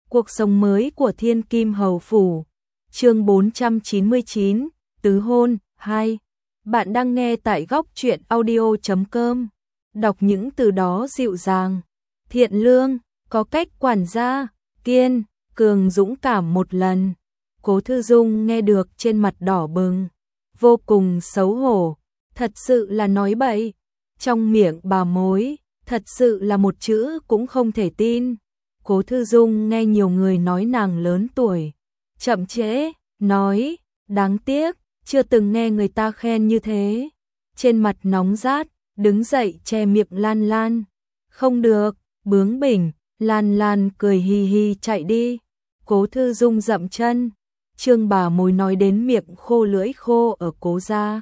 Cuộc sống mới của Thiên Kim Hầu Phủ. Chương 499, Tứ Hôn 2. Bạn đang nghe tại góc truyện audio.com. Đọc những từ đó dịu dàng, thiện lương, có cách quản gia, kiên, cường dũng cảm một lần. Cố Thư Dung nghe được trên mặt đỏ bừng, vô cùng xấu hổ, thật sự là nói bậy. Trong miệng bà mối, thật sự là một chữ cũng không thể tin. Cố Thư Dung nghe nhiều người nói nàng lớn tuổi, chậm trễ, nói, đáng tiếc, chưa từng nghe người ta khen như thế. Trên mặt nóng rát, đứng dậy che miệng Lan Lan. Không được, bướng bỉnh, Lan Lan cười hì hì chạy đi. Cố Thư Dung dậm chân, Trương bà mối nói đến miệng khô lưỡi khô ở Cố gia.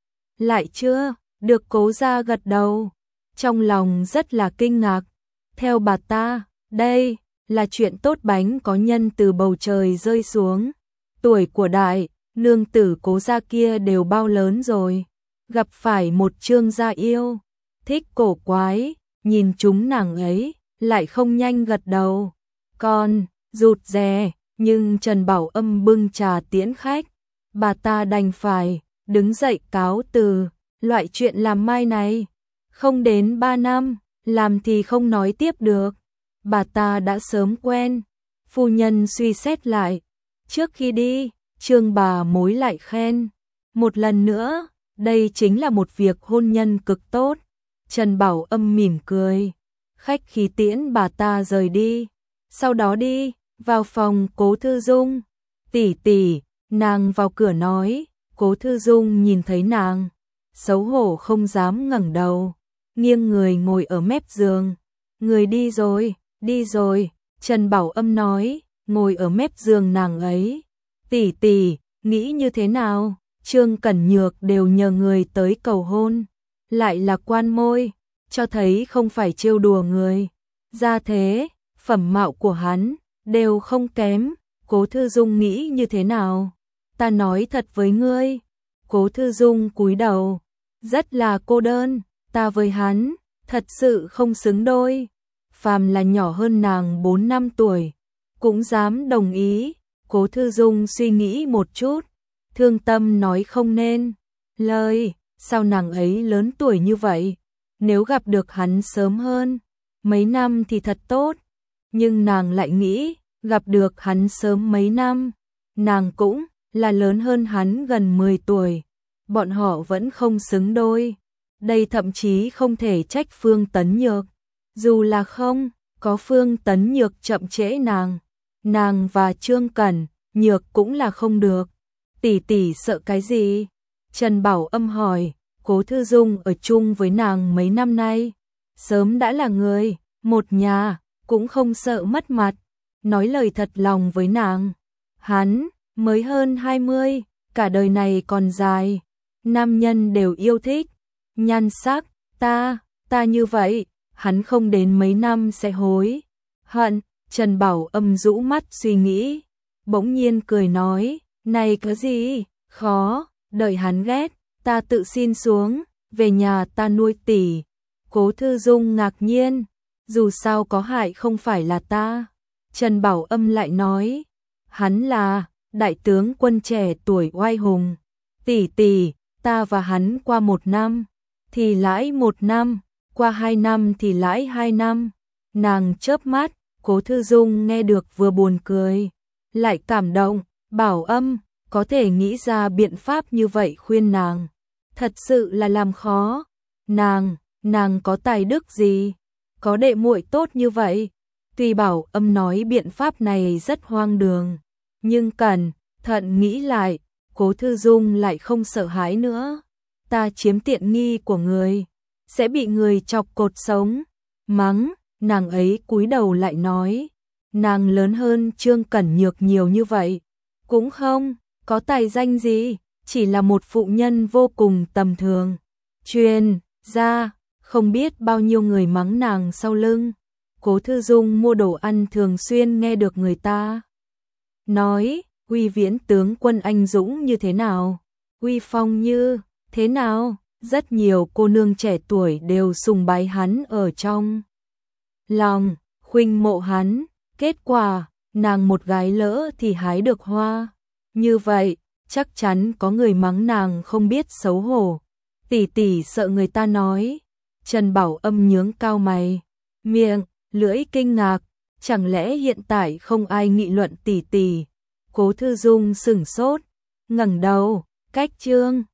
Lại chưa, được Cố gia gật đầu, trong lòng rất là kinh ngạc. Theo bà ta, đây là chuyện tốt bánh có nhân từ bầu trời rơi xuống. Tuổi của đại nương tử Cố gia kia đều bao lớn rồi, gặp phải một Trương gia yêu thích cổ quái, nhìn chúng nàng ấy lại không nhanh gật đầu, còn rụt rè. Nhưng Trần Bảo Âm bưng trà tiễn khách, bà ta đành phải đứng dậy cáo từ. Loại chuyện làm mai này không đến 3 năm, làm thì không nói tiếp được. Bà ta đã sớm quen. Phu nhân suy xét lại, trước khi đi, Trương bà mối lại khen một lần nữa, đây chính là một việc hôn nhân cực tốt. Trần Bảo Âm mỉm cười, khách khí tiễn bà ta rời đi. Sau đó đi vào phòng Cố Thư Dung. Tỷ tỷ, nàng vào cửa nói. Cố Thư Dung nhìn thấy nàng, xấu hổ không dám ngẩng đầu, nghiêng người ngồi ở mép giường. Người đi rồi, đi rồi. Trần Bảo Âm nói, ngồi ở mép giường nàng ấy. Tỷ tỷ, nghĩ như thế nào? Trương Cẩn Nhược đều nhờ người tới cầu hôn, lại là quan môi, cho thấy không phải trêu đùa người. Gia thế, phẩm mạo của hắn đều không kém. Cố Thư Dung nghĩ như thế nào? Ta nói thật với ngươi. Cố Thư Dung cúi đầu, rất là cô đơn, ta với hắn thật sự không xứng đôi. Phàm là nhỏ hơn nàng 4 năm tuổi cũng dám đồng ý. Cố Thư Dung suy nghĩ một chút, thương tâm nói không nên lời. Sao nàng ấy lớn tuổi như vậy? Nếu gặp được hắn sớm hơn mấy năm thì thật tốt. Nhưng nàng lại nghĩ, gặp được hắn sớm mấy năm, nàng cũng là lớn hơn hắn gần 10 tuổi. Bọn họ vẫn không xứng đôi. Đây thậm chí không thể trách Phương Tấn Nhược. Dù là không có Phương Tấn Nhược chậm trễ nàng và Trương Cẩn Nhược cũng là không được. Tỷ tỷ sợ cái gì? Trần Bảo Âm hỏi. Cố Thư Dung ở chung với nàng mấy năm nay, sớm đã là người một nhà, cũng không sợ mất mặt. Nói lời thật lòng với nàng, hắn mới hơn 20, cả đời này còn dài, nam nhân đều yêu thích. Nhan sắc, ta như vậy, hắn không đến mấy năm sẽ hối hận. Trần Bảo Âm rũ mắt suy nghĩ, bỗng nhiên cười nói, này có gì khó, đợi hắn ghét, ta tự xin xuống, về nhà ta nuôi tỷ. Cố Thư Dung ngạc nhiên, dù sao có hại không phải là ta. Trần Bảo Âm lại nói, hắn là đại tướng quân trẻ tuổi oai hùng. Tỷ tỷ, ta và hắn qua 1 năm thì lãi 1 năm, qua 2 năm thì lãi 2 năm. Nàng chớp mắt. Cố Thư Dung nghe được vừa buồn cười, lại cảm động. Bảo Âm có thể nghĩ ra biện pháp như vậy khuyên nàng, thật sự là làm khó. Nàng có tài đức gì, có đệ muội tốt như vậy? Tuy Bảo Âm nói biện pháp này rất hoang đường, nhưng cẩn thận nghĩ lại, Cố Thư Dung lại không sợ hãi nữa. Ta chiếm tiện nghi của người, sẽ bị người chọc cột sống, mắng. Nàng ấy cúi đầu lại nói, nàng lớn hơn Trương Cẩn Nhược nhiều như vậy, cũng không có tài danh gì, chỉ là một phụ nhân vô cùng tầm thường. Truyền ra, không biết bao nhiêu người mắng nàng sau lưng. Cố Thư Dung mua đồ ăn thường xuyên nghe được người ta nói, Uy Viễn tướng quân anh dũng như thế nào, uy phong như thế nào. Rất nhiều cô nương trẻ tuổi đều sùng bái hắn ở trong lòng, khuynh mộ hắn. Kết quả, nàng một gái lỡ thì hái được hoa. Như vậy, chắc chắn có người mắng nàng không biết xấu hổ. Tỷ tỷ sợ người ta nói. Trần Bảo Âm nhướng cao mày, miệng, lưỡi kinh ngạc, chẳng lẽ hiện tại không ai nghị luận tỷ tỷ? Cố Thư Dung sửng sốt, ngẩng đầu, cách chương